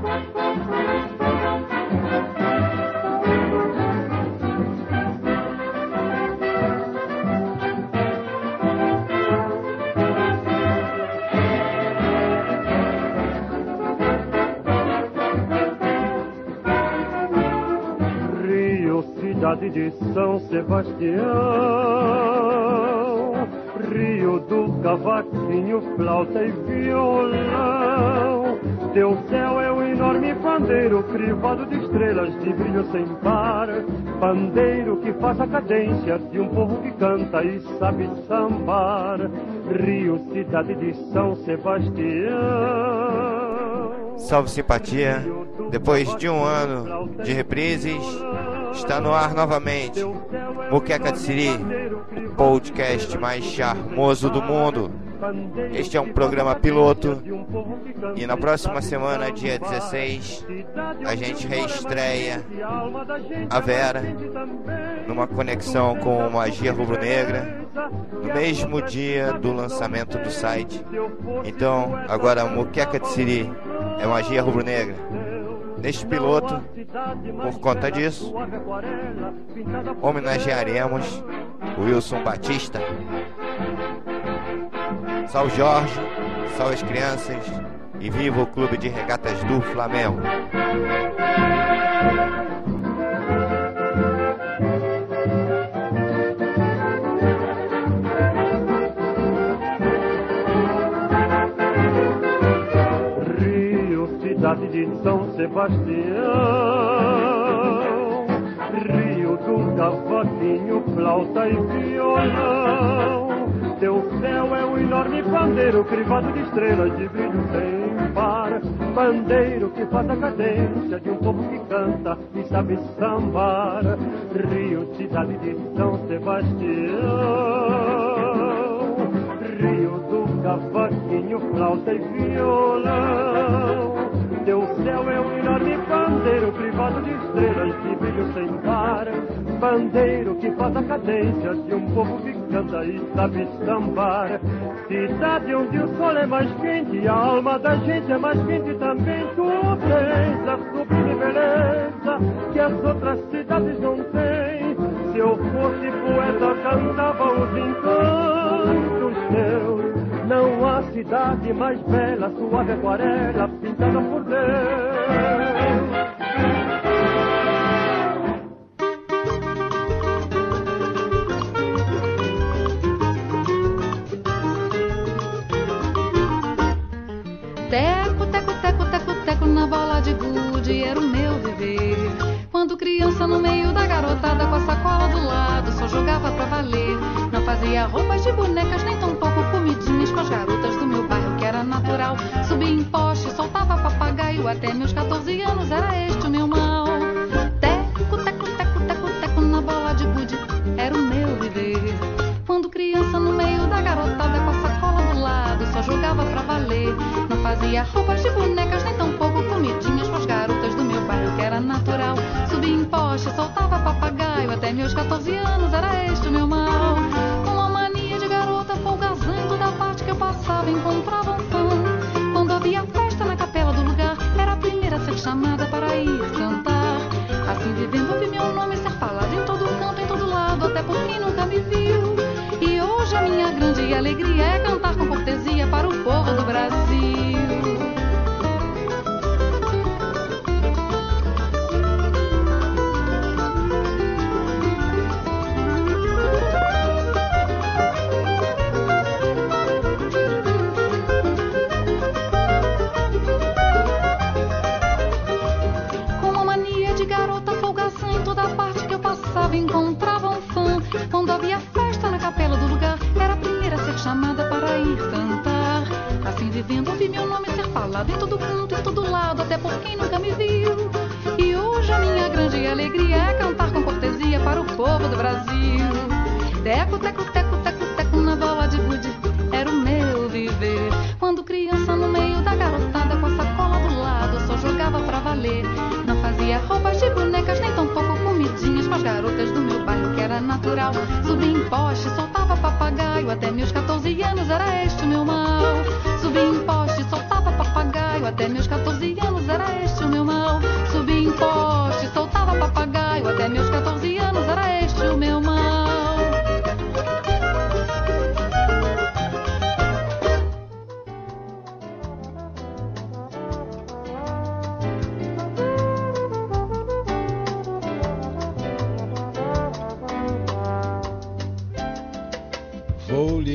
Cidade de São Sebastião, Rio do cavaquinho, flauta e violão. Teu céu é um enorme pandeiro, crivado de estrelas de brilho sem par. Pandeiro que faz a cadência de um povo que canta e sabe sambar. Rio, cidade de São Sebastião. Salve simpatia, depois de um ano de reprises, está no ar novamente Muqueca de Siri, o podcast mais charmoso do mundo. Este é um programa piloto e na próxima semana, dia 16, a gente reestreia a Vera numa conexão com Magia Rubro-Negra no mesmo dia do lançamento do site. Então, agora Muqueca de Siri é Magia Rubro-Negra. Neste piloto, por conta disso, homenagearemos Wilson Batista. Salve Jorge, salve as crianças e viva o Clube de Regatas do Flamengo. Rio, cidade de São Sebastião, Rio do cavaquinho, flauta e violão. Teu céu é um enorme pandeiro, crivado de estrelas de brilho sem par. Pandeiro que faz a cadência de um povo que canta e sabe sambar. Rio, cidade de São Sebastião, Rio do cavaquinho, flauta e violão. Teu céu é um enorme pandeiro, privado de estrelas de brilho sem par. Pandeiro que faz a cadência de um povo que canta e sabe sambar. Cidade onde o sol é mais quente e a alma da gente é mais quente também. Tu tens a sublime beleza que as outras cidades não têm. Se eu fosse poeta, cantava os encantos teus. Não há cidade mais bela, suave aquarela, pintada por Deus. Teco, teco, teco, teco, teco na bola de gude era o meu viver. Quando criança no meio da garotada com a sacola do lado só jogava pra valer. Não fazia roupas de bonecas nem tampouco comidinhas com as garotas do meu bairro que era natural. Subia em poste, soltava papagaio, até meus 14 anos era este o meu mal. Teco, teco, teco, teco, teco na bola de gude era o meu viver. Quando criança no meio da garotada com a sacola do lado só jogava pra valer. Não fazia roupas de bonecas nem tampouco comidinhas com as garotas do meu bairro que era natural. Subia em poste, soltava papagaio, até meus 14 anos era este o meu mal. Uma mania de garota folgazando da parte que eu passava encontrava um fã. Quando havia festa na capela do lugar era a primeira a ser chamada para ir cantar. Assim vivendo ouvi meu nome ser falado em todo canto, em todo lado, até por quem nunca me viu. E hoje a minha grande alegria é cantar com cortesia para o povo do Brasil. Com uma mania de garota folgação em toda parte que eu passava encontrava um fã. Quando havia festa na capela do lugar era a primeira a ser chamada para ir cantar. Assim vivendo ouvi meu nome ser falado em todo canto, em todo lado, até por quem nunca me viu. E hoje a minha grande alegria é cantar com cortesia para o povo do Brasil. Teco, teco, teco, teco, teco na bola de gude era o meu viver. Quando criança no meio da garotada com a sacola do lado só jogava pra valer. Não fazia roupas de bonecas nem tampouco comidinhas com as garotas do meu bairro que era natural. Subia em poste, soltava papagaio, até meus 14 anos era este o meu mal. Subia em poste, soltava papagaio, até meus 14 anos era este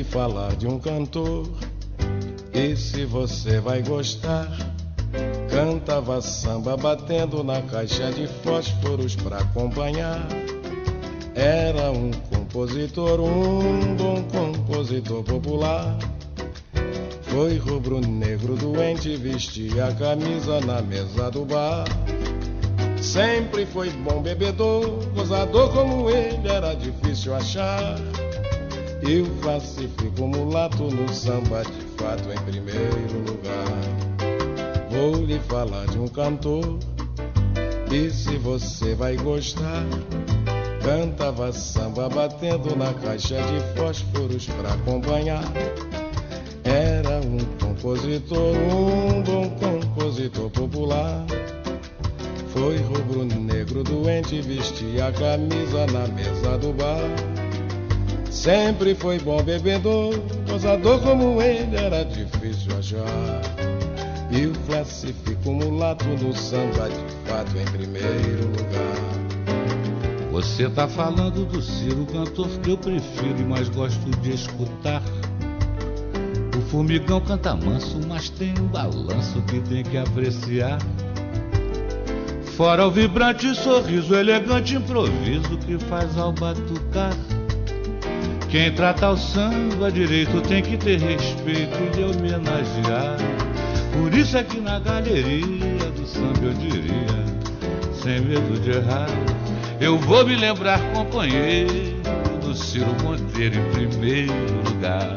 falar de um cantor, e se você vai gostar, cantava samba batendo na caixa de fósforos pra acompanhar. Era um compositor, um bom compositor popular. Foi rubro-negro doente, vestia a camisa na mesa do bar. Sempre foi bom bebedor, gozador como ele era difícil achar. Eu classifico mulato no samba de fato em primeiro lugar. Vou lhe falar de um cantor, e se você vai gostar, cantava samba batendo na caixa de fósforos pra acompanhar. Era um compositor, um bom compositor popular. Foi rubro-negro doente, vestia a camisa na mesa do bar. Sempre foi bom bebedor, gozador como ele era difícil achar. E o classifico mulato no samba de fato em primeiro lugar. Você tá falando do Ciro, cantor que eu prefiro e mais gosto de escutar. O Formigão canta manso, mas tem um balanço que tem que apreciar. Fora o vibrante sorriso, elegante improviso que faz ao batucar. Quem trata o samba direito tem que ter respeito e lhe homenagear. Por isso é que na galeria do samba eu diria, sem medo de errar, eu vou me lembrar, companheiro, do Ciro Monteiro em primeiro lugar.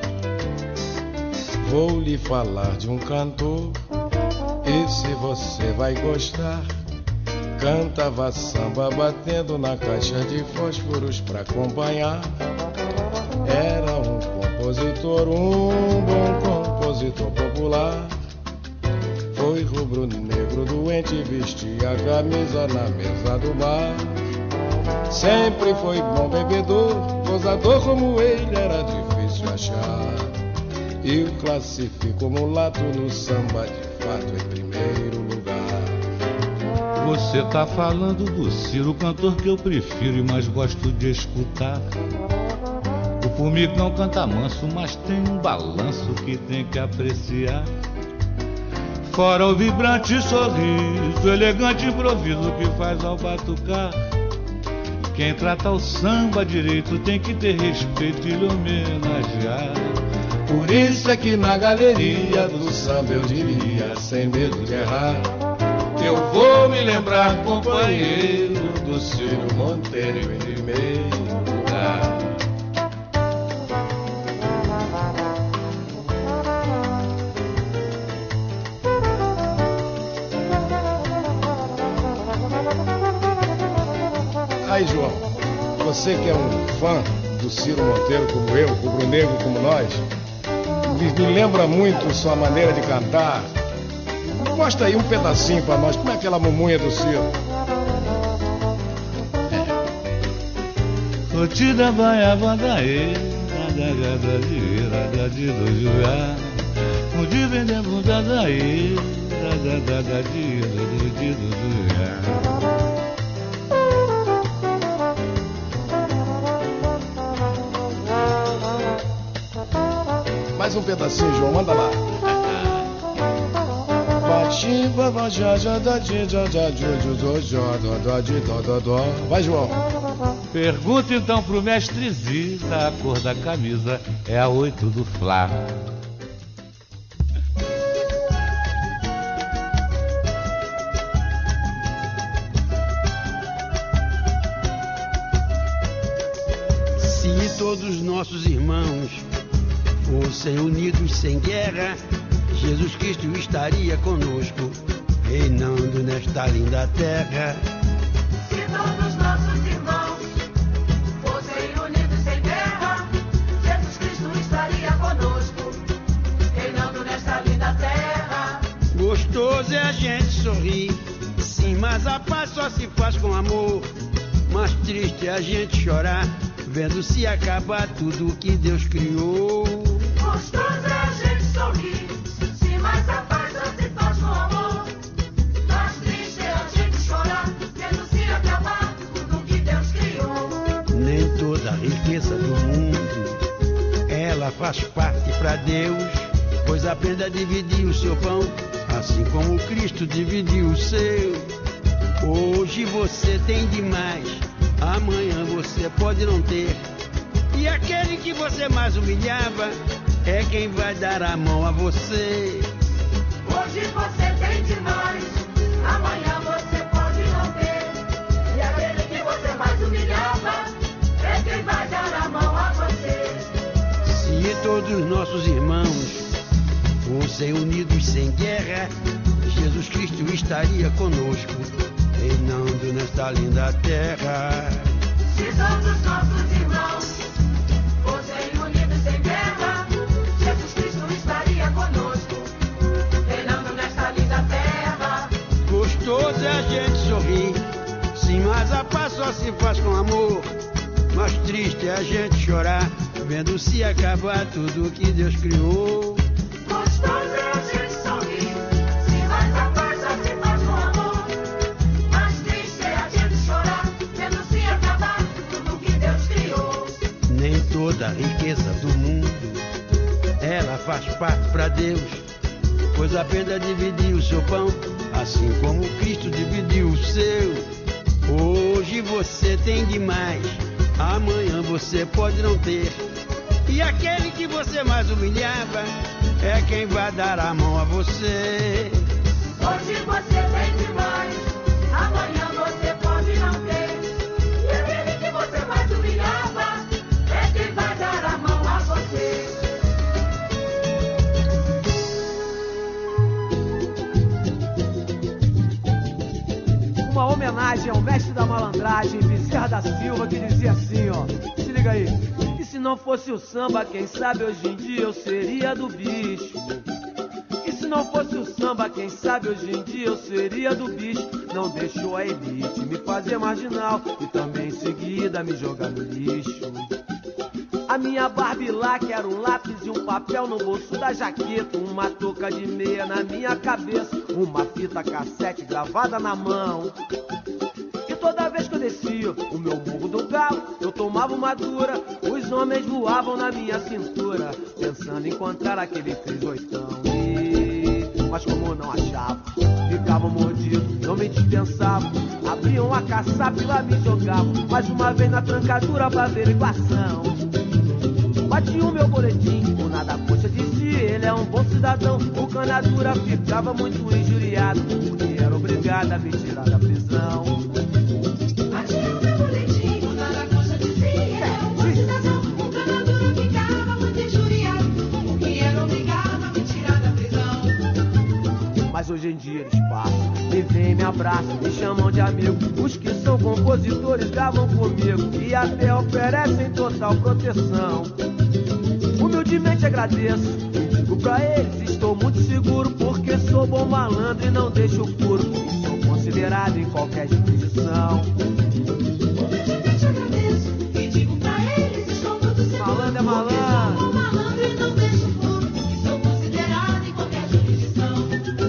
Vou lhe falar de um cantor, e se você vai gostar, cantava samba batendo na caixa de fósforos pra acompanhar. Era um compositor, um bom compositor popular. Foi rubro-negro doente, vestia a camisa na mesa do bar. Sempre foi bom bebedor, gozador como ele era difícil achar. E o classifico mulato no samba de fato em primeiro lugar. Você tá falando do Ciro, cantor que eu prefiro e mais gosto de escutar. O Formigão canta manso, mas tem um balanço que tem que apreciar. Fora o vibrante sorriso, elegante improviso que faz ao batucar. Quem trata o samba direito tem que ter respeito e lhe homenagear. Por isso é que na galeria do samba eu diria, sem medo de errar, eu vou me lembrar, companheiro, do Ciro Monteiro em primeiro lugar. Aí, João, você que é um fã do Ciro Monteiro como eu, rubro-negro como nós, me lembra muito sua maneira de cantar. Mostra aí um pedacinho pra nós, como é aquela mumunha do Ciro? Curtida vai a bandaê, radadadadira do juá. Onde vende bunda daí, radadadadira do juá. Mais um pedacinho, João, manda lá. Vai, João. Pergunta então pro mestre Ziza, a cor da camisa é a 8 do Fla. Se todos nossos irmãos fossem unidos sem guerra, Jesus Cristo estaria conosco, reinando nesta linda terra. Se todos nossos irmãos fossem unidos sem guerra, Jesus Cristo estaria conosco, reinando nesta linda terra. Gostoso é a gente sorrir, sim, mas a paz só se faz com amor. Mas triste é a gente chorar, vendo se acabar tudo que Deus criou. Gostoso é a gente sorrir, sim, mas a paz só se faz com amor. Mas triste é a gente chorar, vendo se acabar tudo que Deus criou. Nem toda a riqueza do mundo ela faz parte pra Deus, pois aprenda a dividir o seu pão, assim como Cristo dividiu o seu. Hoje você tem demais, amanhã você pode não ter. E aquele que você mais humilhava é quem vai dar a mão a você. Hoje você tem demais, amanhã você pode não ter. E aquele que você mais humilhava é quem vai dar a mão a você. Se todos nossos irmãos fossem unidos sem guerra, Jesus Cristo estaria conosco, reinando nesta linda terra. Se todos nossos irmãos fossem unidos sem guerra, Jesus Cristo estaria conosco, reinando nesta linda terra. Gostoso é a gente sorrir, sim, mas a paz só se faz com amor. Mas triste é a gente chorar, vendo se acabar tudo que Deus criou. Gostoso é a gente sorrir, sim, mas a paz só se faz com amor. Mas triste é a gente chorar, vendo se acabar tudo que Deus criou. Nem toda a riqueza do mundo, ela faz parte pra Deus, pois aprenda a dividir o seu pão, assim como Cristo dividiu o seu. Hoje você tem demais, amanhã você pode não ter. E aquele que você mais humilhava é quem vai dar a mão a você. Hoje você tem demais, amanhã você pode não ter. E aquele que você mais humilhava é quem vai dar a mão a você. Uma homenagem ao mestre da malandragem, Bezerra da Silva, que dizia assim, ó. Se liga aí. E se não fosse o samba, quem sabe hoje em dia eu seria do bicho. E se não fosse o samba, quem sabe hoje em dia eu seria do bicho. Não deixou a elite me fazer marginal e também em seguida me jogar no lixo. A minha Barbie lá, que era um lápis e um papel no bolso da jaqueta, uma touca de meia na minha cabeça, uma fita cassete gravada na mão. E toda vez que eu descia o meu morro do galo, eu tomava uma dura, os homens voavam na minha cintura, pensando em encontrar aquele 38. Mas como não achavam, ficavam mordidos, não me dispensavam, abriam a caçapa e lá me jogavam, mais uma vez na trancadura pra averiguação. Bati o meu boletim, o nada coxa dizia, ele é um bom cidadão. O canadura ficava muito injuriado, porque era obrigado a me tirar da prisão. Bati o meu boletim, o nada coxa dizia, ele é um bom cidadão. O canadura ficava muito injuriado, porque era obrigado a me tirar da prisão. Mas hoje em dia eles passam, me vêm, me abraçam, me chamam de amigo. Os que são compositores gravam comigo e até oferecem total proteção. Humildemente agradeço e digo pra eles, estou muito seguro, porque sou bom malandro e não deixo furo, e sou considerado em qualquer jurisdição. Humildemente agradeço e digo pra eles, estou muito seguro, Malandro é malandro, porque sou bom malandro e não deixo furo, e sou considerado em qualquer jurisdição.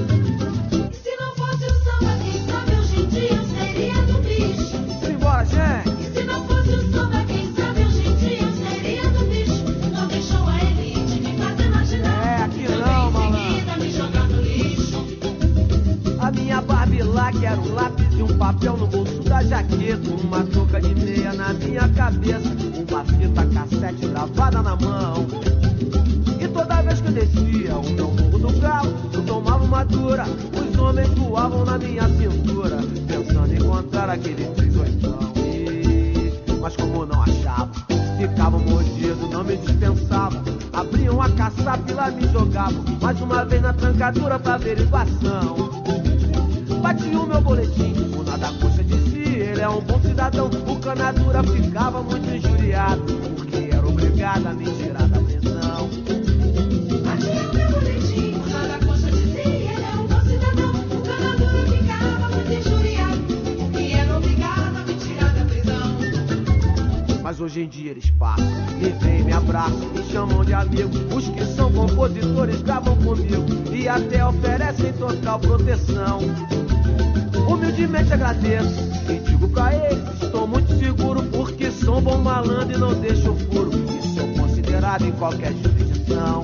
E se não fosse o samba, quem sabe hoje em dia eu seria do bicho. Vamos embora, gente. E se não fosse o samba, quem sabe hoje em dia eu seria do bicho. Não deixou a elite me fazer marginal, aqui também não, em malandro. seguida me jogar no lixo. A minha Barbie lá, que era um lápis e um papel no bolso da jaqueta, uma touca de meia na minha cabeça, uma fita cassete gravada na mão. E toda vez que eu descia o meu morro do galo, eu tomava uma dura, os homens voavam na minha cintura, pensando em encontrar aquele 38. Mas como não achavam, ficavam mordidos, não me dispensavam, abriam a caçapa e lá me jogavam, mais uma vez na trancadura pra averiguação. Bati o meu boletim, o nada coxa dizia, ele é um bom cidadão. O canadura ficava muito injuriado, porque era obrigado a me tirar da prisão. Bati o meu boletim, o nada coxa dizia, ele é um bom cidadão. O canadura ficava muito injuriado, porque era obrigado a me tirar da prisão. Mas hoje em dia eles passam, me vêm, me abraçam, me chamam de amigo. Os que são compositores gravam comigo e até oferecem total proteção. Humildemente agradeço e digo pra eles, estou muito seguro, porque sou bom malandro e não deixo furo, e sou considerado em qualquer jurisdição. direção.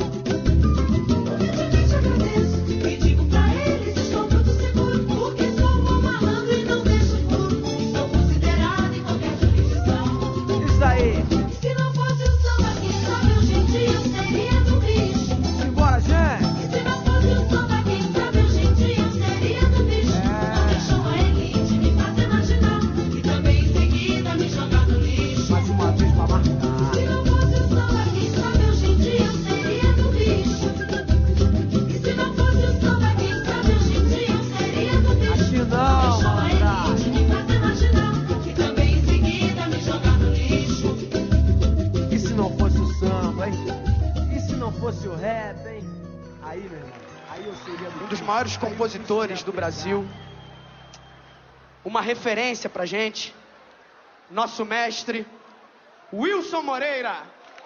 E digo pra eles, estou muito seguro, porque sou um malandro e não deixo furo. E sou considerado em qualquer jurisdição. Isso aí. Se não fosse o samba, quem sabe hoje em dia eu seria do bicho. Simbora, gente. E se não fosse o samba, quem sabe hoje em dia eu seria do bicho. Não deixou a elite me fazer marginal e também em seguida me jogar no lixo. Mais uma vez pra marcar. Se não fosse o samba, quem sabe hoje em dia eu seria do bicho. E se não fosse o samba, quem sabe hoje em dia eu seria do bicho. Assim não, Deixou a malandragem. elite me fazer marginal e também em seguida me jogar no lixo. E se não fosse o samba, hein? E se não fosse o rap, hein? Aí, meu irmão, aí eu seria do Um dos maiores compositores do Brasil, uma referência pra gente, nosso mestre, Wilson Moreira.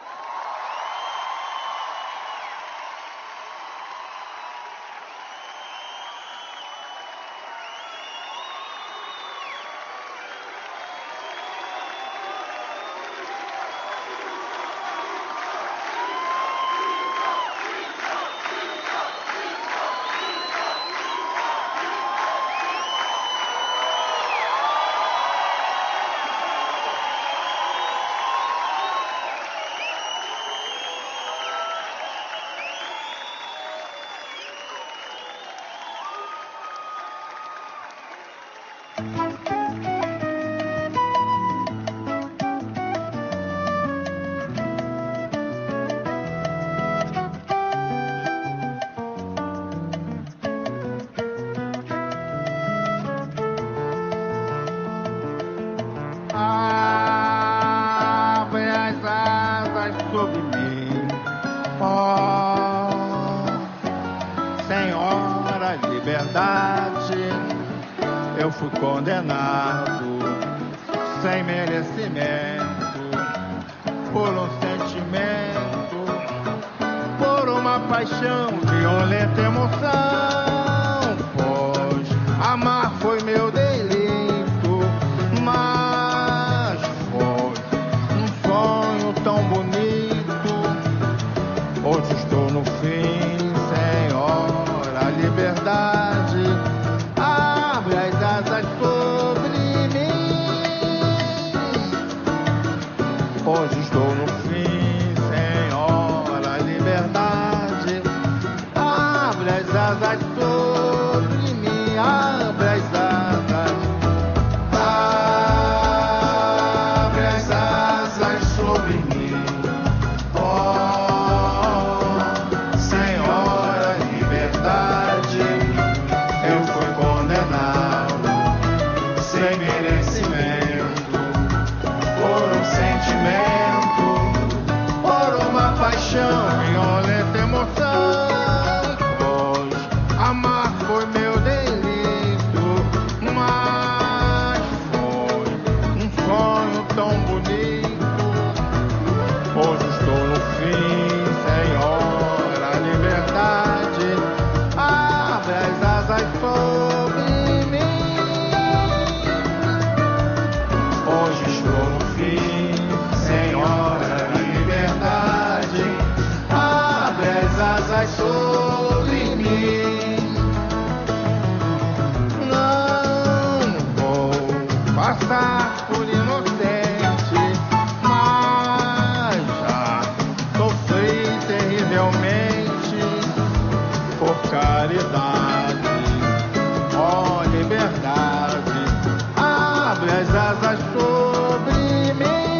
Abre as asas sobre mim, ó Senhora Liberdade. Eu fui condenado sem merecimento por um sentimento, por uma paixão, violenta emoção. Pois amar foi meu delito, mas foi um sonho tão bonito. Hoje estou no fim, Senhora Liberdade. Abre as asas sobre mim. Hoje estou no fim, Senhora Liberdade. Abre as asas sobre mim. Abre as asas. Abre as asas sobre mim. Oh, Senhora Liberdade. Eu fui condenado sem merecimento por um sentimento, por uma paixão, violenta emoção. Pois amar foi meu delito, mas foi um sonho tão bonito. Hoje estou no fim, Senhora Liberdade. Abre as asas sobre mim. Hoje estou no fim, Senhora Liberdade. Abre as asas sobre mim. Não vou passar por inocente, mas já sofri terrivelmente por caridade. Ó liberdade, abre as asas sobre mim.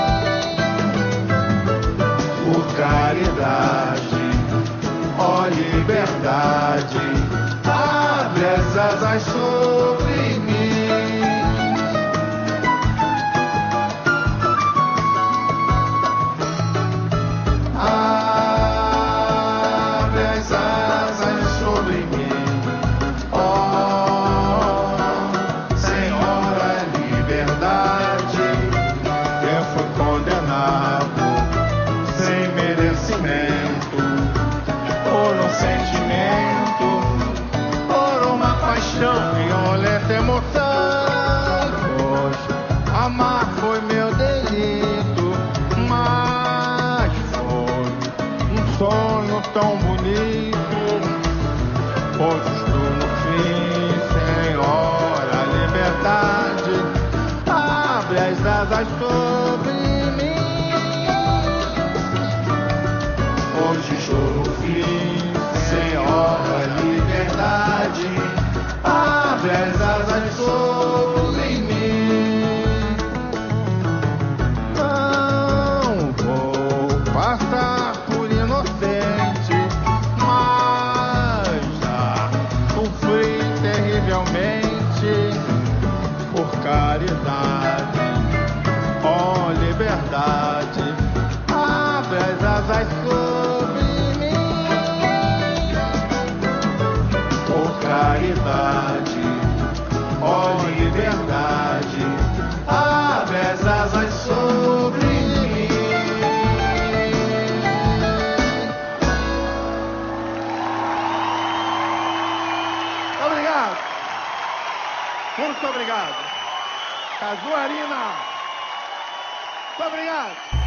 Por caridade, ó liberdade, abre as asas sobre mim. Abre as asas sobre mim, ó Senhora Liberdade. Eu fui condenado sem merecimento por um sentimento, por uma paixão, violenta emoção. Pois amar foi meu delito, mas foi um sobre mim. Não vou passar por inocente, mas já sofri terrivelmente por caridade. Ó liberdade, abre as asas sobre mim. Por caridade, ó liberdade, abre as asas sobre mim. Obrigado. Muito obrigado. Cajuarina. Muito obrigado.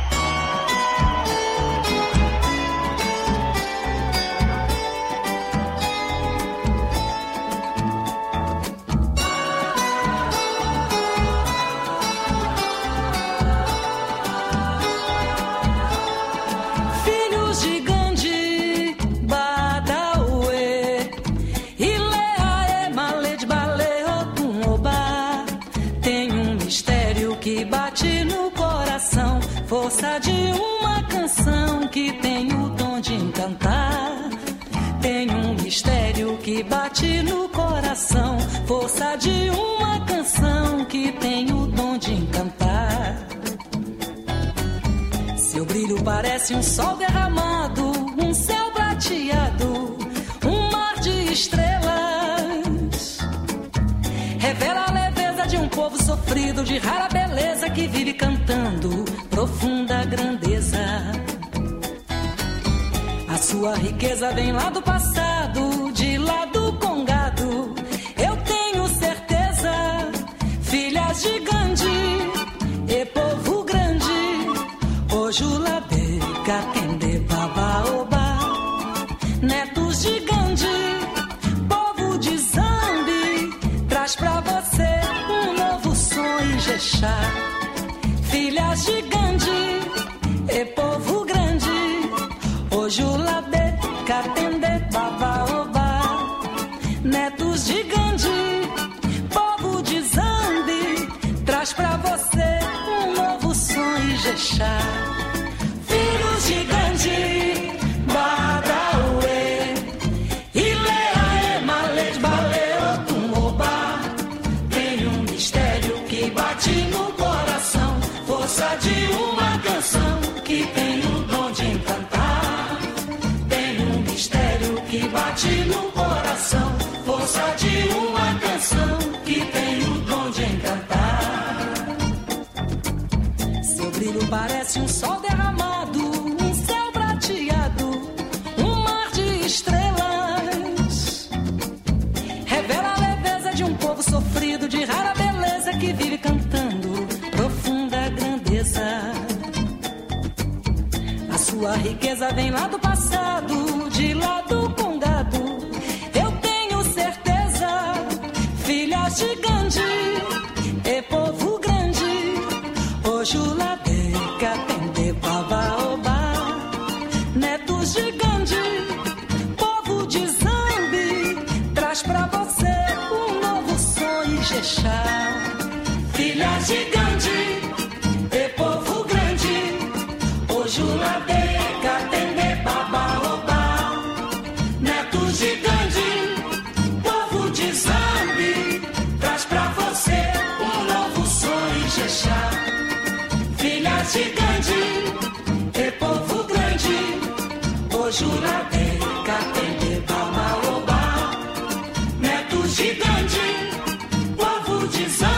Filhos de Gandhi, Badawi, Ilea, Emale de Bale, Otum, Oba. Tem um mistério que bate no coração, força de uma canção que tem o dom de encantar. Tem um mistério que bate no coração, força de uma canção que tem o dom de encantar. Seu brilho parece um sol derramado, um céu prateado, um mar de estrelas. Revela a leveza de um povo sofrido, de rara beleza que vive cantando profunda grandeza. A sua riqueza vem lá do passado, de lá do Congado. Eu tenho certeza, filhas de Gandhi, e povo grande. Ojulabe, Katende, Babaoba, netos de Gandhi, povo de Zambi, traz pra você um novo sonho, Ijexá. Filhas de Gandhi, e povo grande. Ojulabe, Katende, Babaoba, netos de Gandhi, povo de Zambi, traz pra você um novo sonho, Ijexá. Filhos de Gandhi, Badawi, Ilea, Emale de Bale, Otum, Oba. Tem um mistério que bate no coração, força de uma canção que tem o dom de encantar. Tem um mistério que bate no coração, força de uma canção que tem o dom de encantar. Seu brilho parece um sol derramado, um céu prateado, um mar de estrelas. Revela a leveza de um povo sofrido, de rara beleza que vive cantando profunda grandeza. A sua riqueza vem lá do passado, de lá do Congado. Eu tenho certeza, filhas de Gandhi, e povo grande. Ojulabe, Katende, Babaoba, netos de Gandhi, povo de Zambi, traz pra você um novo sonho, Ijexá. Filhas de Gandhi, e povo grande. Ojulabe, Katende, Babaoba, netos de Gandhi, povo de Zambi, traz pra você um novo sonho, Ijexá. Filhas de Gandhi, e povo grande. Ojulabe, Katende, Babaoba, netos de Gandhi, povo de Zambi.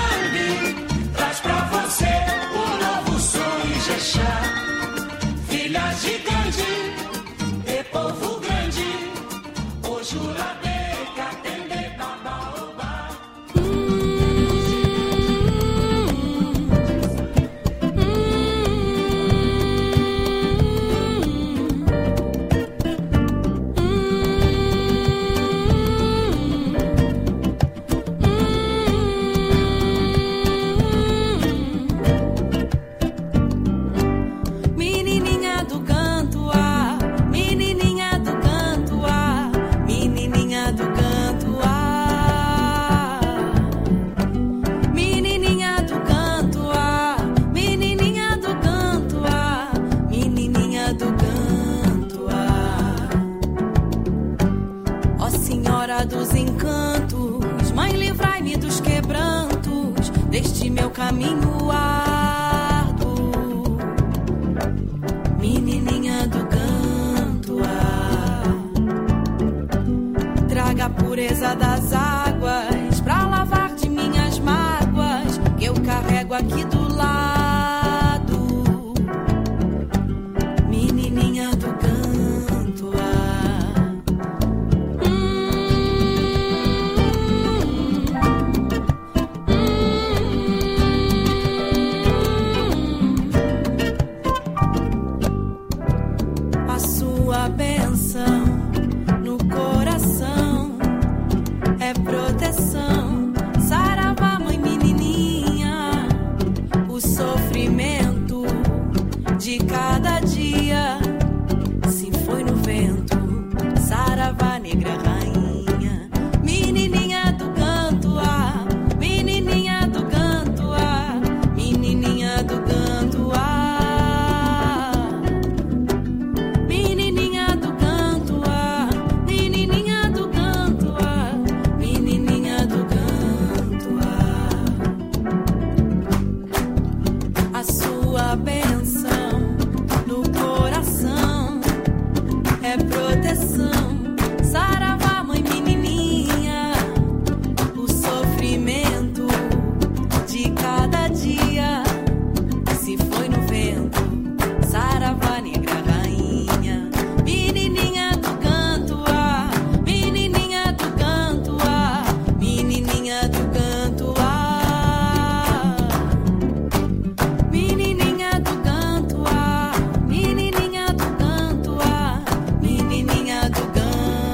caminho árduo, menininha do canto, traga a pureza das águas pra lavar de minhas mágoas, que eu carrego aqui do lado, menininha do canto. A sua bênção no coração é proteção. Saravá, mãe menininha, o sofrimento de cada dia se foi no vento. Saravá, negra rainha, menininha do canto, menininha do canto, menininha do canto, menininha do canto, menininha do canto, menininha do canto. A sua bênção no coração é proteção. Saravá, mãe menininha, o sofrimento de cada dia se foi no vento. Saravá, negra rainha, menininha do canto, menininha do canto, menininha do canto, menininha do canto, menininha do canto, menininha do canto.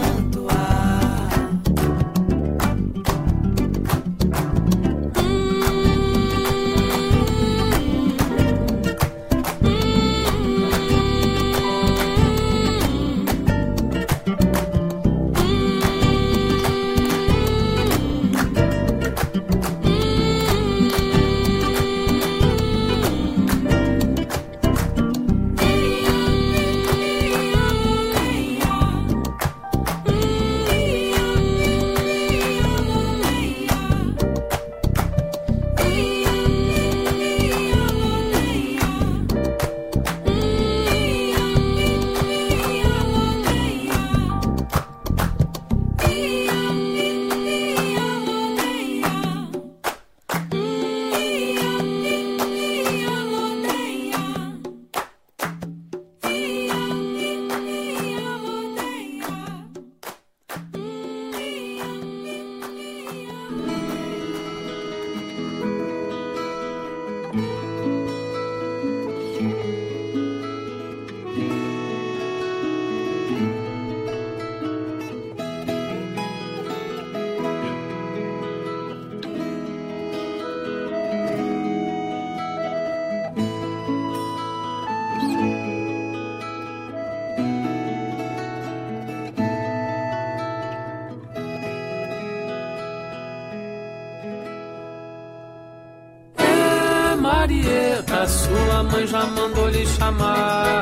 Marieta, sua mãe já mandou lhe chamar.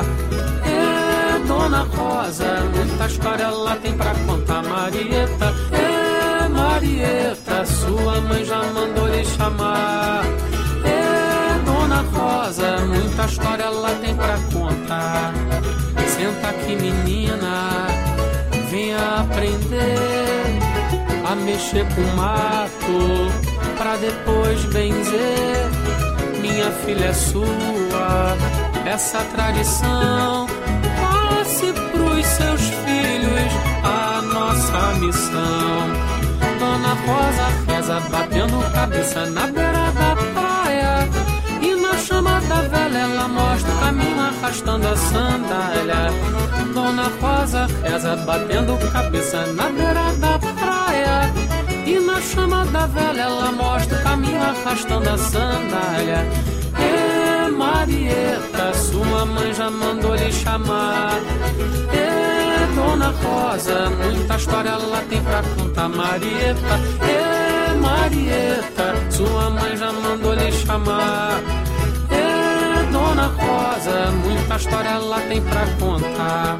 É Dona Rosa, muita história ela tem pra contar. Marieta, é Marieta, sua mãe já mandou lhe chamar. É Dona Rosa, muita história ela tem pra contar. Senta aqui, menina, venha aprender a mexer com o mato pra depois benzer. Minha filha é sua, essa tradição. Passe pros seus filhos a nossa missão. Dona Rosa reza batendo cabeça na beira da praia, e na chama da velha ela mostra o caminho arrastando a sandália. Dona Rosa reza batendo cabeça na beira da praia, e na chama da velha ela mostra o caminho arrastando a sandália. É Marieta, sua mãe já mandou lhe chamar. É Dona Rosa, muita história ela tem pra contar. Marieta, é Marieta, sua mãe já mandou lhe chamar. É Dona Rosa, muita história ela tem pra contar.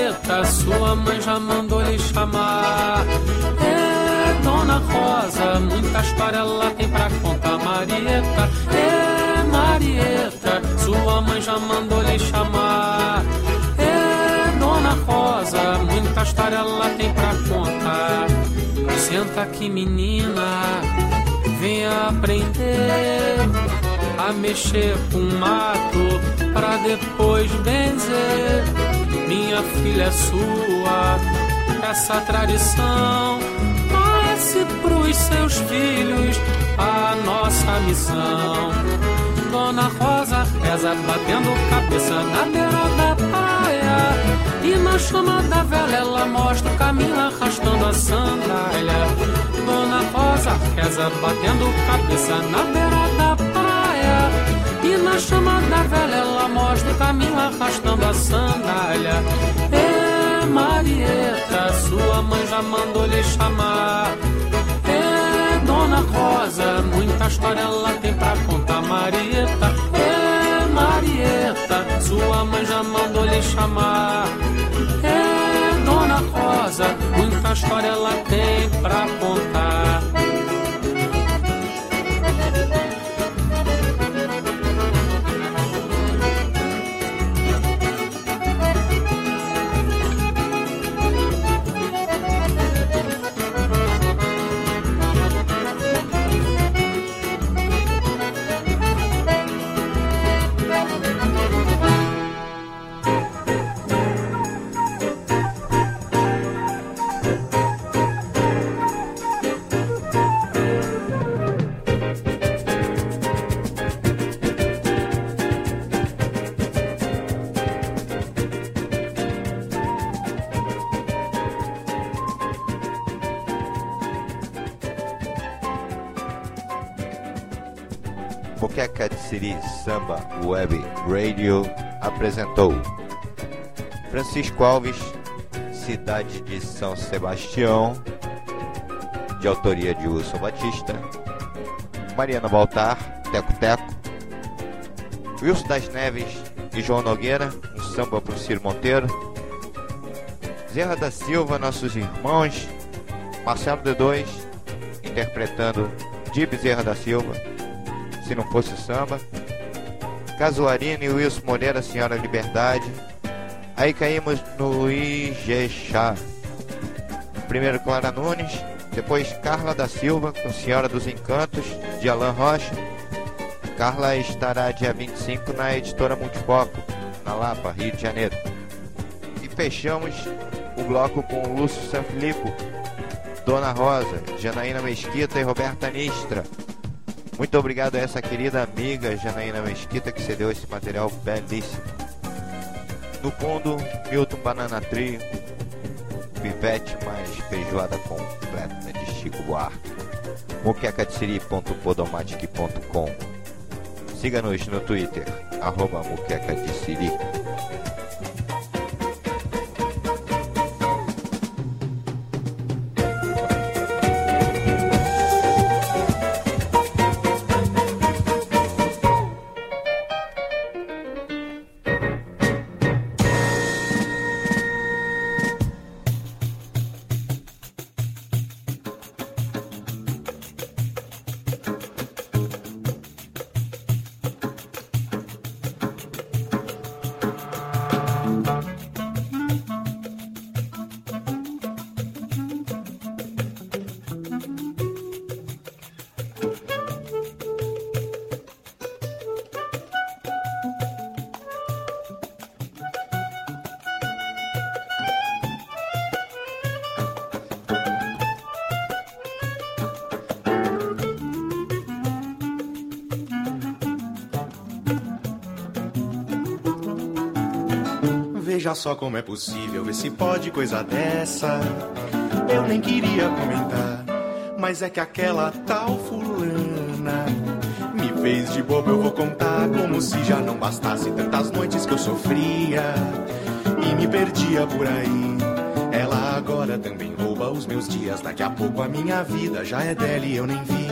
Marieta, sua mãe já mandou lhe chamar. É, Dona Rosa, muita história ela tem pra contar. Marieta, é, Marieta, sua mãe já mandou lhe chamar. É, Dona Rosa, muita história ela tem pra contar. Senta aqui, menina, venha aprender a mexer com mato pra depois benzer. Minha filha é sua, essa tradição. Passe pros seus filhos a nossa missão. Dona Rosa reza batendo cabeça na beira da praia. E na chama da vela ela mostra o caminho arrastando a sandália. Dona Rosa reza batendo cabeça na beira da praia. E na chama da vela ela mostra o caminho arrastando a sandália. É, Marieta, sua mãe já mandou lhe chamar. É, Dona Rosa, muita história ela tem pra contar. Marieta, é, Marieta, sua mãe já mandou lhe chamar. É, Dona Rosa, muita história ela tem pra contar. Muqueca de Siri Samba Web Radio apresentou Francisco Alves, Cidade de São Sebastião, de autoria de Wilson Batista, Mariana Baltar, Teco Teco, Wilson das Neves e João Nogueira, um samba pro Ciro Monteiro, Zerra da Silva, Nossos Irmãos, Marcelo D2, interpretando de Bezerra da Silva, Se Não Fosse Samba, Casuarina e Wilson Moreira, Senhora Liberdade. Aí caímos no Ijexá. Primeiro Clara Nunes, depois Carla da Silva com Senhora dos Encantos, de Alain Rocha. Carla estará dia 25 na editora Multifoco, na Lapa, Rio de Janeiro. E fechamos o bloco com Lúcio Sanfilippo, Dona Rosa, Janaína Mesquita e Roberta Nistra. Muito obrigado a essa querida amiga Janaína Mesquita que cedeu esse material belíssimo. No fundo, Milton Banana Trio, Pivete mais feijoada completa de Chico Buarque. muquecadesiri.podomatic.com. Siga-nos no Twitter, @muquecadesiri. Veja só como é possível, vê se pode coisa dessa. Eu nem queria comentar, mas é que aquela tal fulana me fez de bobo, eu vou contar. Como se já não bastasse tantas noites que eu sofria e me perdia por aí. Ela agora também rouba os meus dias, daqui a pouco a minha vida já é dela e eu nem vi.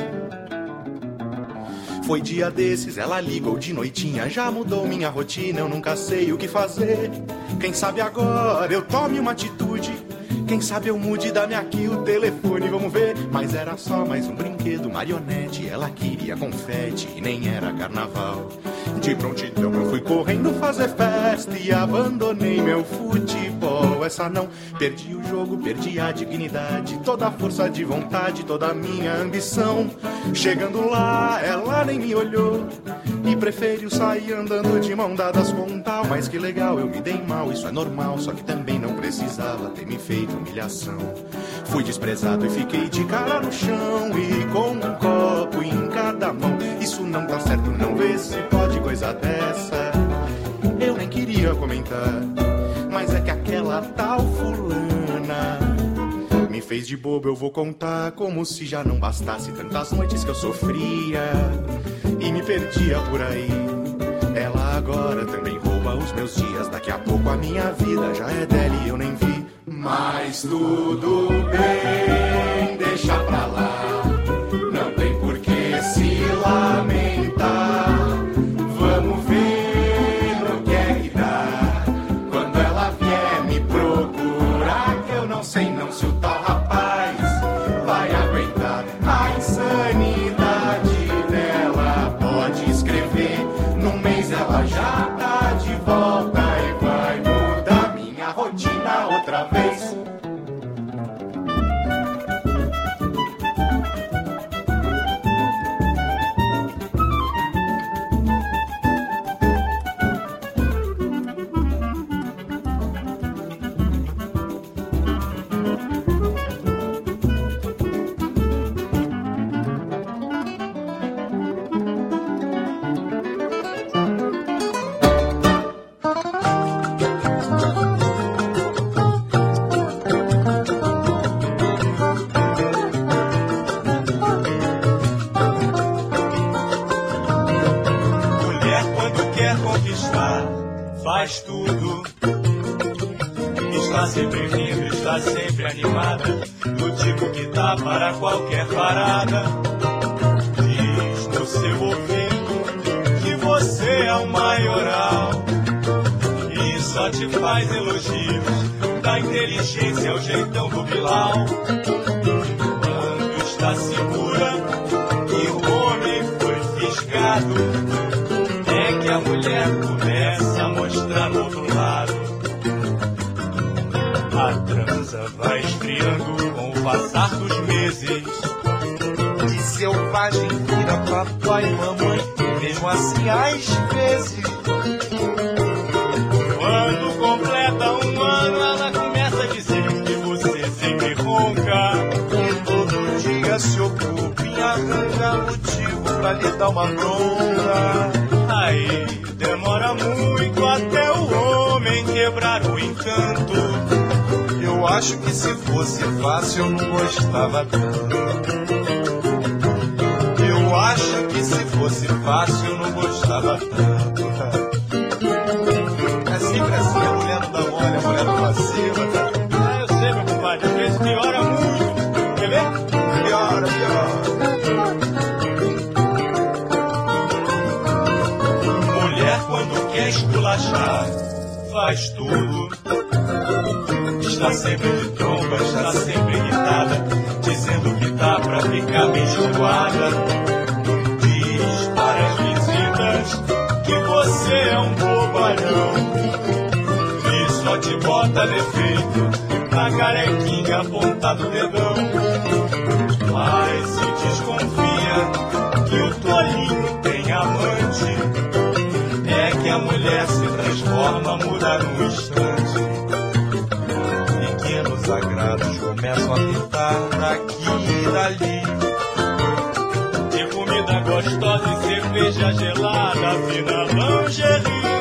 Foi dia desses, ela ligou de noitinha, já mudou minha rotina, eu nunca sei o que fazer. Quem sabe agora eu tome uma atitude. Quem sabe eu mude, dá-me aqui o telefone, vamos ver. Mas era só mais um brinquedo, marionete. Ela queria confete e nem era carnaval. De prontidão eu fui correndo fazer festa e abandonei meu futebol. Essa não, perdi o jogo, perdi a dignidade, toda a força de vontade, toda a minha ambição. Chegando lá, ela nem me olhou e preferiu sair andando de mão dadas com um tal. Mas que legal, eu me dei mal, isso é normal, só que também não precisava ter me feito humilhação. Fui desprezado e fiquei de cara no chão e com um copo em cada mão. Isso não tá certo, não, vê se pode coisa dessa. Eu nem queria comentar, mas é que aquela tal fulana me fez de bobo. Eu vou contar como se já não bastasse tantas noites que eu sofria e me perdia por aí. Ela agora também rouba os meus dias. Daqui a pouco a minha vida já é dela e eu nem vi. Mas tudo bem, deixa pra lá, não tem por que se lamentar. Vamos ver no que é que dá quando ela vier me procurar. Que eu não sei não se o tal rapaz vai aguentar a insanidade dela. Pode escrever, num mês ela já tá de volta e vai mudar minha rotina outra vez. Faz tudo, está sempre rindo, está sempre animada, no tipo que dá para qualquer parada. Diz no seu ouvido que você é o maioral e só te faz elogios da inteligência ao jeitão do Bilal. Quando está segura que o homem foi fisgado, é que a mulher começa a mostrar no outro lado. A transa vai esfriando com o passar dos meses e selvagem vira papai e mamãe, mesmo assim às vezes. Quando completa um ano, ela começa a dizer que você sempre ronca e todo dia se ocupa e arranja motivo pra lhe dar uma bronca. Aí demora muito até o homem quebrar o encanto. Eu acho que se fosse fácil eu não gostava tanto. Eu acho que se fosse fácil eu não gostava tanto. É sempre assim, a mulher não dá mole, a mulher não vacila. Ah, eu sei, meu compadre, às vezes piora muito. Quer ver? Piora, piora. Quando quer esculachar, faz tudo. Está sempre de tromba, está sempre irritada, dizendo que dá pra ficar bem enjoada. Diz para as visitas que você é um bobalhão e só te bota defeito na carequinha apontado o dedão. Mas se desconfia que o tolinho tem amante, é que a mulher se transforma, muda num instante. Pequenos agrados começam a pintar daqui e dali. De comida gostosa e cerveja gelada, fina lingerie.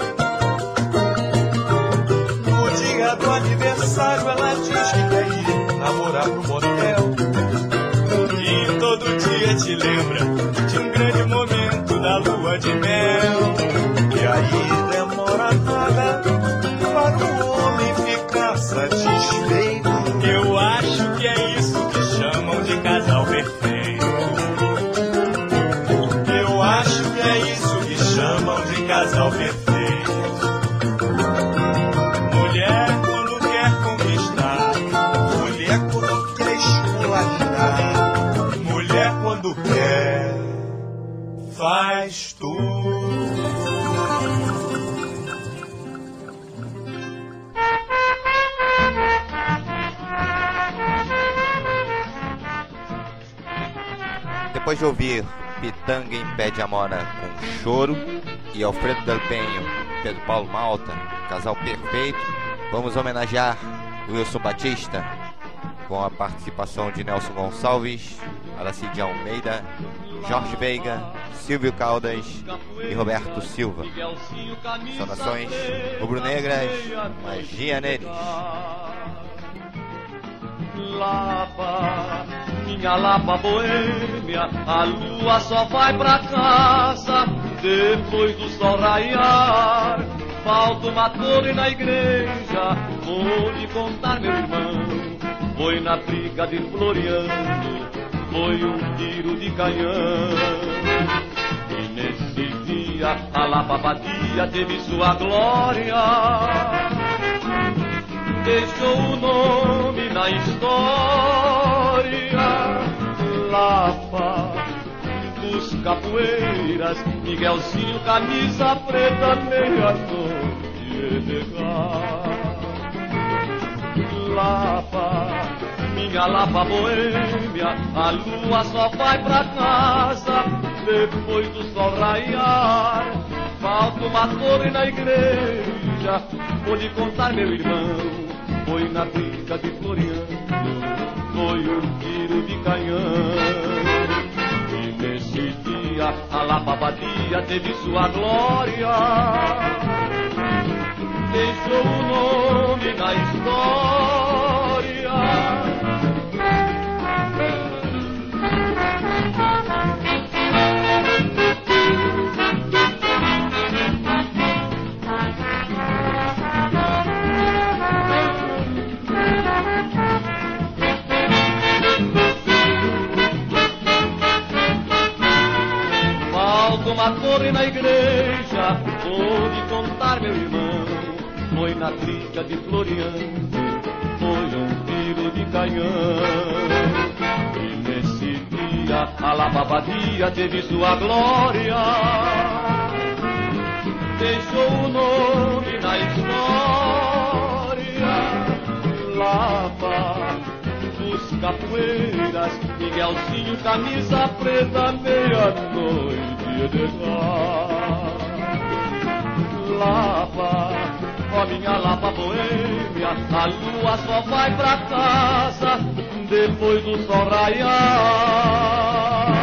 No dia do aniversário ela diz que quer ir namorar no motel. E todo dia te lembra de um grande momento da lua de mel. E aí demora nada para o homem ficar satisfeito. Eu acho que é isso que chamam de casal perfeito. Eu acho que é isso que chamam de casal perfeito. Depois de ouvir Pitanga em Pé de Amora com Choro e Alfredo Del Penho, Pedro Paulo Malta, casal perfeito, vamos homenagear Wilson Batista com a participação de Nelson Gonçalves, Aracide Almeida, Jorge Veiga, Silvio Caldas e Roberto Silva. Saudações rubro-negras, magia neles. Lapa, minha Lapa boêmia, a lua só vai pra casa depois do sol raiar. Falta uma torre na igreja, vou lhe contar, meu irmão. Foi na briga de Floriano, foi um tiro de canhão. E nesse dia a Lapa Abadia teve sua glória, deixou o nome na história. Lapa dos capoeiras, Miguelzinho, camisa preta, meia-noite negar. Lapa, minha Lapa boêmia, a lua só vai pra casa depois do sol raiar. Falta uma torre na igreja, vou lhe contar, meu irmão. Foi na briga de Floriano, foi um tiro de canhão. E nesse dia a Lapa Abadia teve sua glória, deixou o nome na história. Uma torre na igreja, vou lhe contar, meu irmão. Foi na trilha de Floriano, foi um tiro de canhão. E nesse dia a Lapa Abadia teve sua glória, deixou o nome na história. Lapa dos capoeiras, Miguelzinho, camisa preta, meia-noite. Lapa, ó minha Lapa boêmia, a lua só vai pra casa depois do sol raiar.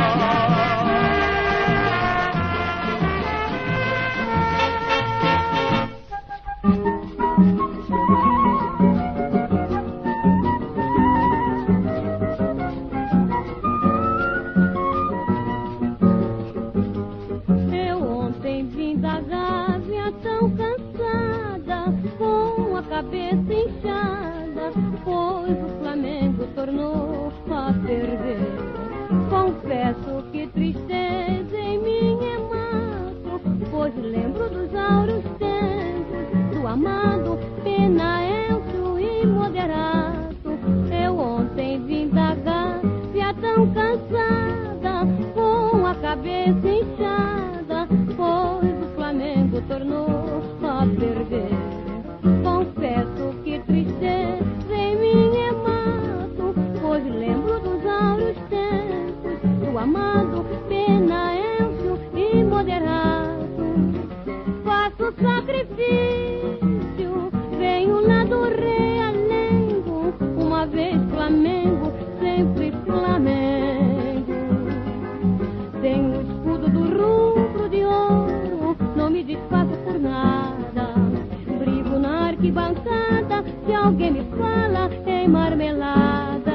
Cabeça inchada, pois o Flamengo tornou a perder. Confesso que tristeza em mim é mato, pois lembro dos áureos tempos do amado Penaelcio e Moderato. Eu ontem vim da Gávea tão cansada, com a cabeça inchada, pois o Flamengo tornou a perder. Confesso que tristeza em mim é mato, pois lembro dos áureos tempos do amado Penaelcio e Moderato. Faço sacrifício, venho lá do Realengo, uma vez Flamengo, sempre Flamengo. Tenho o escudo do rubro de ouro, não me desfaço por nada. Na arquibancada, se alguém me fala em marmelada.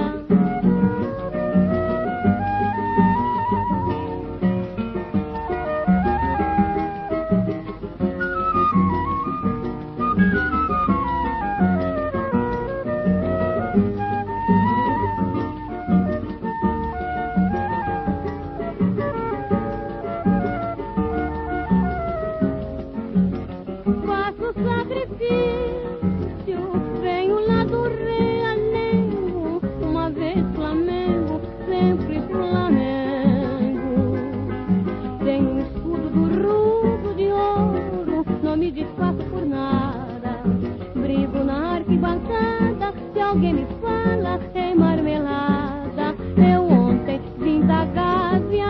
Alguém me fala em marmelada. Eu ontem vim da Gávea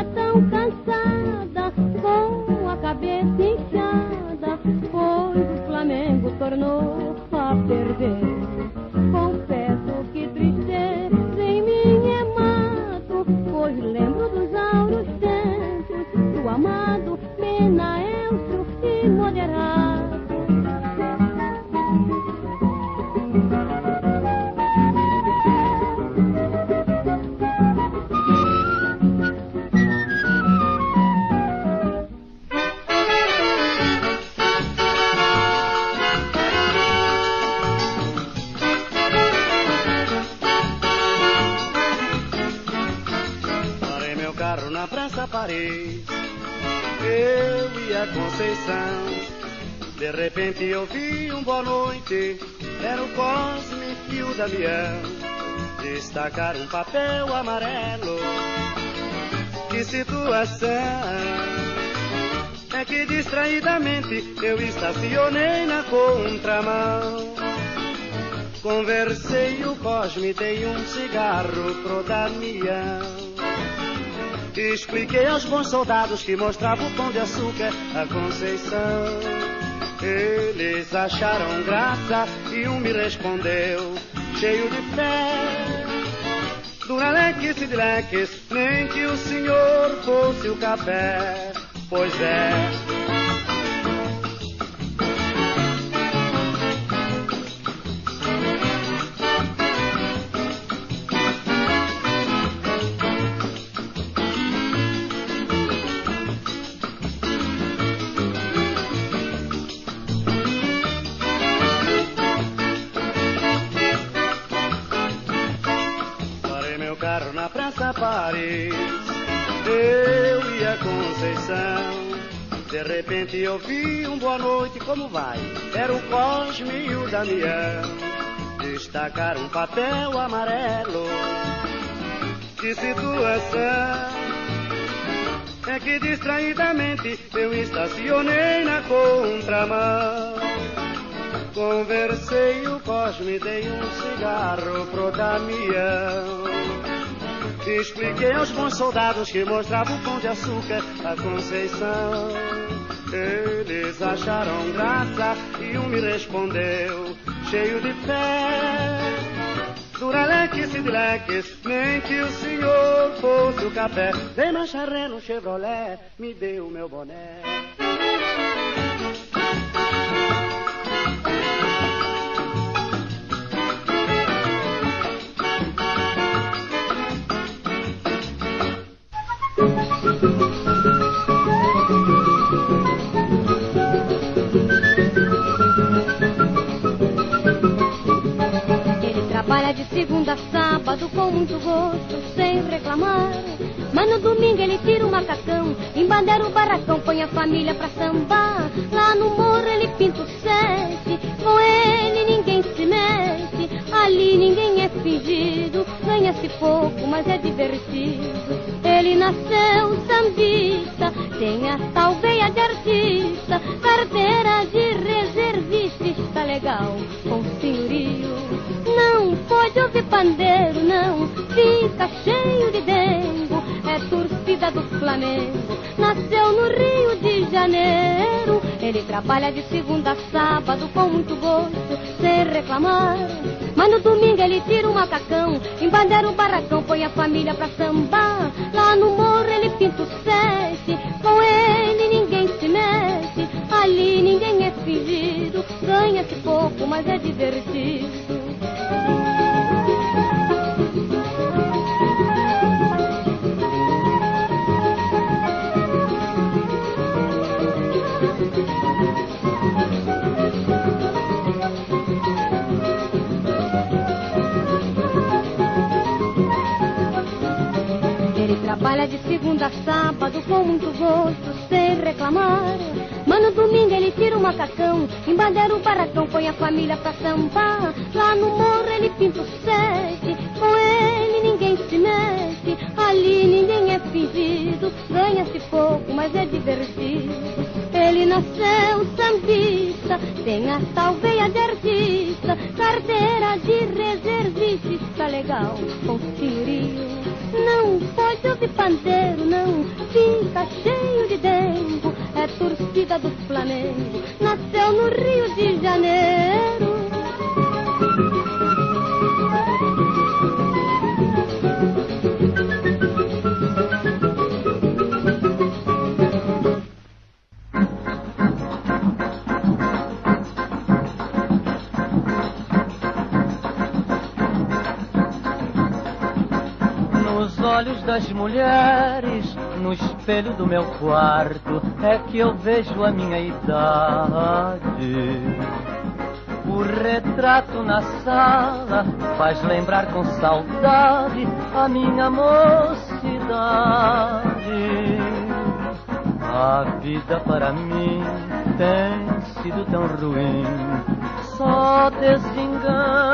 Paris. Eu ia a Conceição. De repente eu vi boa noite, era o Cosme e o Damião. Destacar papel amarelo. Que situação! É que distraidamente eu estacionei na contramão. Conversei, o Cosme, dei cigarro pro Damião. Expliquei aos bons soldados que mostrava o Pão de Açúcar a Conceição. Eles acharam graça e me respondeu, cheio de fé: Duraleques e dileques, nem que o senhor fosse o café. Pois é. Na Praça Paris, eu ia a Conceição. De repente eu vi boa noite, como vai? Era o Cosme e o Damião. Destacar papel amarelo. Que situação! É que distraidamente eu estacionei na contramão. Conversei, o Cosme, dei cigarro pro Damião. Expliquei aos bons soldados que mostrava o Pão de Açúcar a Conceição. Eles acharam graça e me respondeu, cheio de fé: Duraleques e dileques, nem que o senhor fosse o café. Dei marcha ré no Chevrolet, me deu meu boné. Ele trabalha de segunda a sábado com muito gosto, sem reclamar. Mas no domingo ele tira o macacão, embandeira o barracão, põe a família pra sambar. Lá no morro ele pinta o sete, com ele ninguém se mete. Ali ninguém é fingido, ganha-se pouco, mas é divertido. Ele nasceu sambista, tem a tal veia de artista, carteira de reservista, está legal com o senhorio. Não pode ouvir pandeiro, não, fica cheio de dengo. É torcida do Flamengo, nasceu no Rio de Janeiro. Ele trabalha de segunda a sábado com muito gosto, sem reclamar. Mas no domingo ele tira o macacão, embandeira o barracão, põe a família pra sambar. Lá no morro ele pinta o sete, com ele ninguém se mete. Ali ninguém é fingido, ganha-se pouco, mas é divertido. Ele trabalha de segunda a sábado com muito gosto, sem reclamar. Mas no domingo ele tira o macacão, embandeira o barracão, põe a família pra sambar. Lá no morro ele pinta o sete, com ele ninguém se mete. Ali ninguém é fingido, ganha-se pouco, mas é divertido. Ele nasceu sambista, tem a tal veia de artista, carteira de reservista, está legal com o senhorio. Não pode ouvir pandeiro, não, fica cheio de dengo. É torcida do Flamengo, nasceu no Rio de Janeiro. Olhos das mulheres no espelho do meu quarto é que eu vejo a minha idade. O retrato na sala faz lembrar com saudade a minha mocidade. A vida para mim tem sido tão ruim, só desenganos.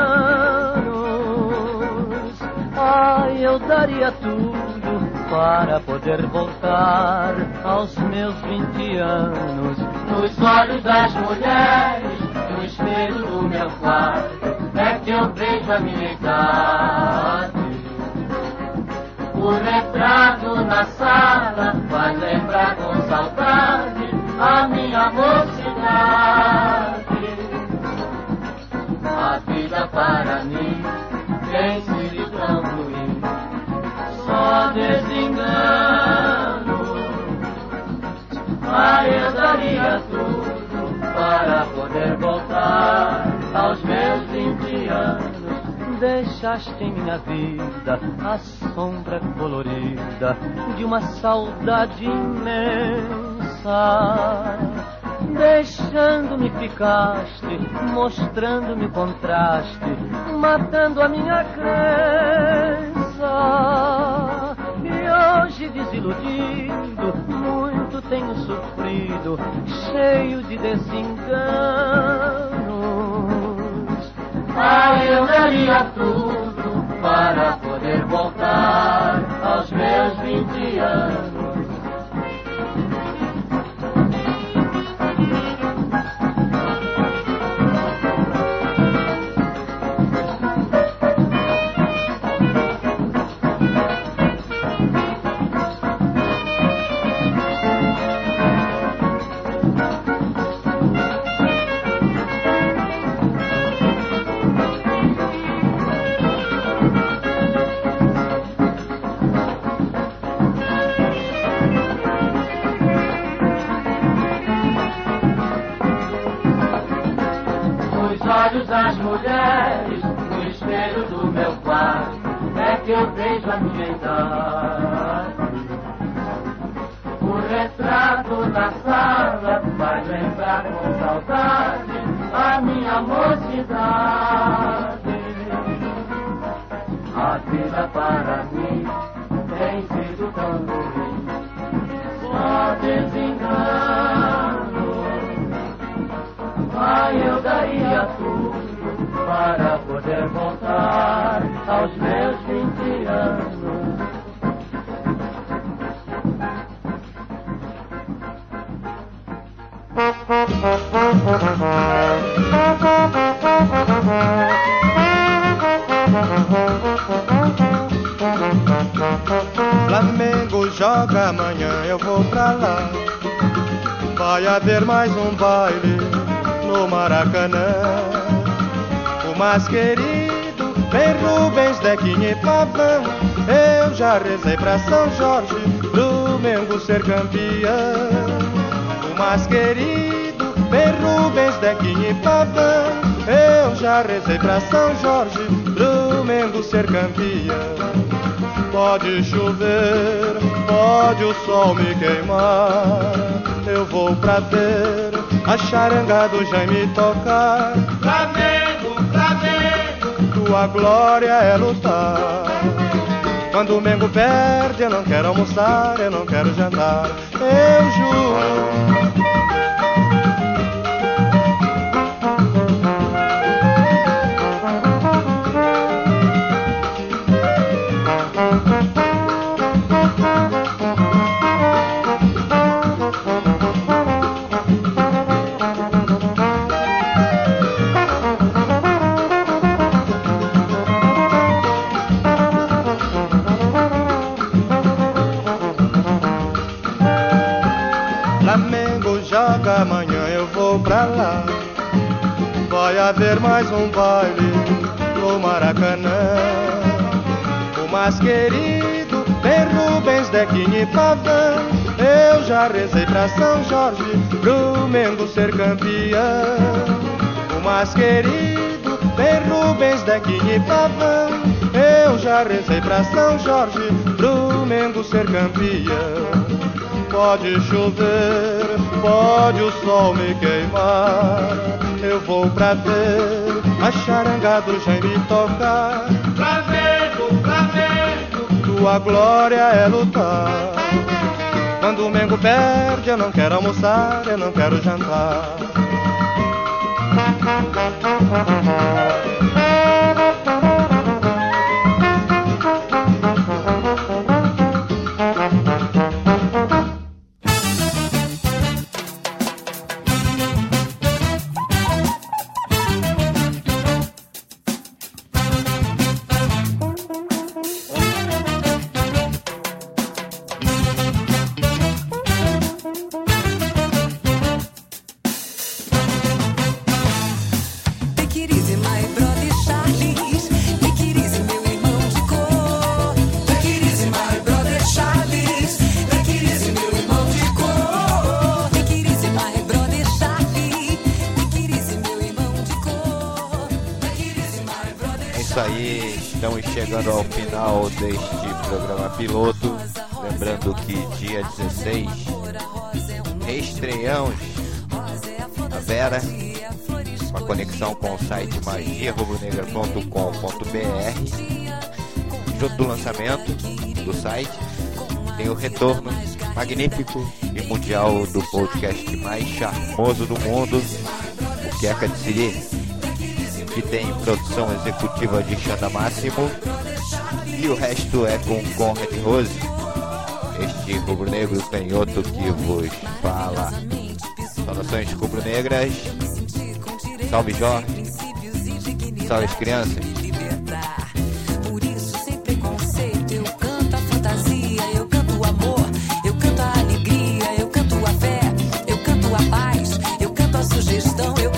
Ai, eu daria tudo para poder voltar aos meus 20 anos. Nos olhos das mulheres, no espelho do meu quarto, é que eu vejo a minha idade. O retrato na sala faz lembrar com saudade a minha mocidade. A vida para mim tem sido tão ruim, só desengano. Ai, eu daria tudo para poder voltar aos meus 20 anos. Deixaste em minha vida a sombra colorida de uma saudade imensa. Deixando-me ficaste, mostrando-me o contraste, matando a minha crença. E hoje desiludido, muito tenho sofrido, cheio de desenganos. Ai, eu daria tudo para poder voltar aos meus 20 anos. Das mulheres no espelho do meu quarto é que eu vejo a minha idade. O retrato na sala faz lembrar com saudade a minha mocidade. A vida para mim tem sido tão ruim, só desengano. Ai, eu daria tudo para poder voltar aos meus 20 anos. Flamengo joga amanhã, eu vou pra lá. Vai haver mais um baile no Maracanã. O mais querido, vem Rubens, Dequinha e Pavão. Eu já rezei pra São Jorge, pro Mengo ser campeão. O mais querido, vem Rubens, Dequinha e Pavão. Eu já rezei pra São Jorge, pro Mengo ser campeão. Pode chover, pode o sol me queimar, eu vou pra ver a charanga do Jaime tocar. Flamengo, Flamengo, tua glória é lutar. Quando o Mengo perde, eu não quero almoçar, eu não quero jantar, eu juro. Amanhã eu vou pra lá. Vai haver mais um baile no Maracanã. O mais querido, vem Rubens, Dequinha e Pavão. Eu já rezei pra São Jorge, pro Mengo ser campeão. O mais querido, vem Rubens, Dequinha e Pavão. Eu já rezei pra São Jorge, pro Mengo ser campeão. Pode chover, pode o sol me queimar, eu vou pra ver a charanga do Jaime tocar. Flamengo, Flamengo, tua glória é lutar. Quando o Mengo perde, eu não quero almoçar, eu não quero jantar. Chegando ao final deste programa piloto, lembrando que dia 16 estreamos a Vera, uma conexão com o site magiarubronegra.com.br. Junto do lançamento do site tem o retorno magnífico e mundial do podcast mais charmoso do mundo, o Queca de Siri, que tem produção executiva de Xanda Máximo, e o resto é com Conrad Rose, este rubro-negro canhoto que vos fala. Saudações rubro-negras, salve Jorge, salve as crianças. Por isso, sem preconceito, eu canto a fantasia, eu canto o amor, eu canto a alegria, eu canto a fé, eu canto a paz, eu canto a sugestão, eu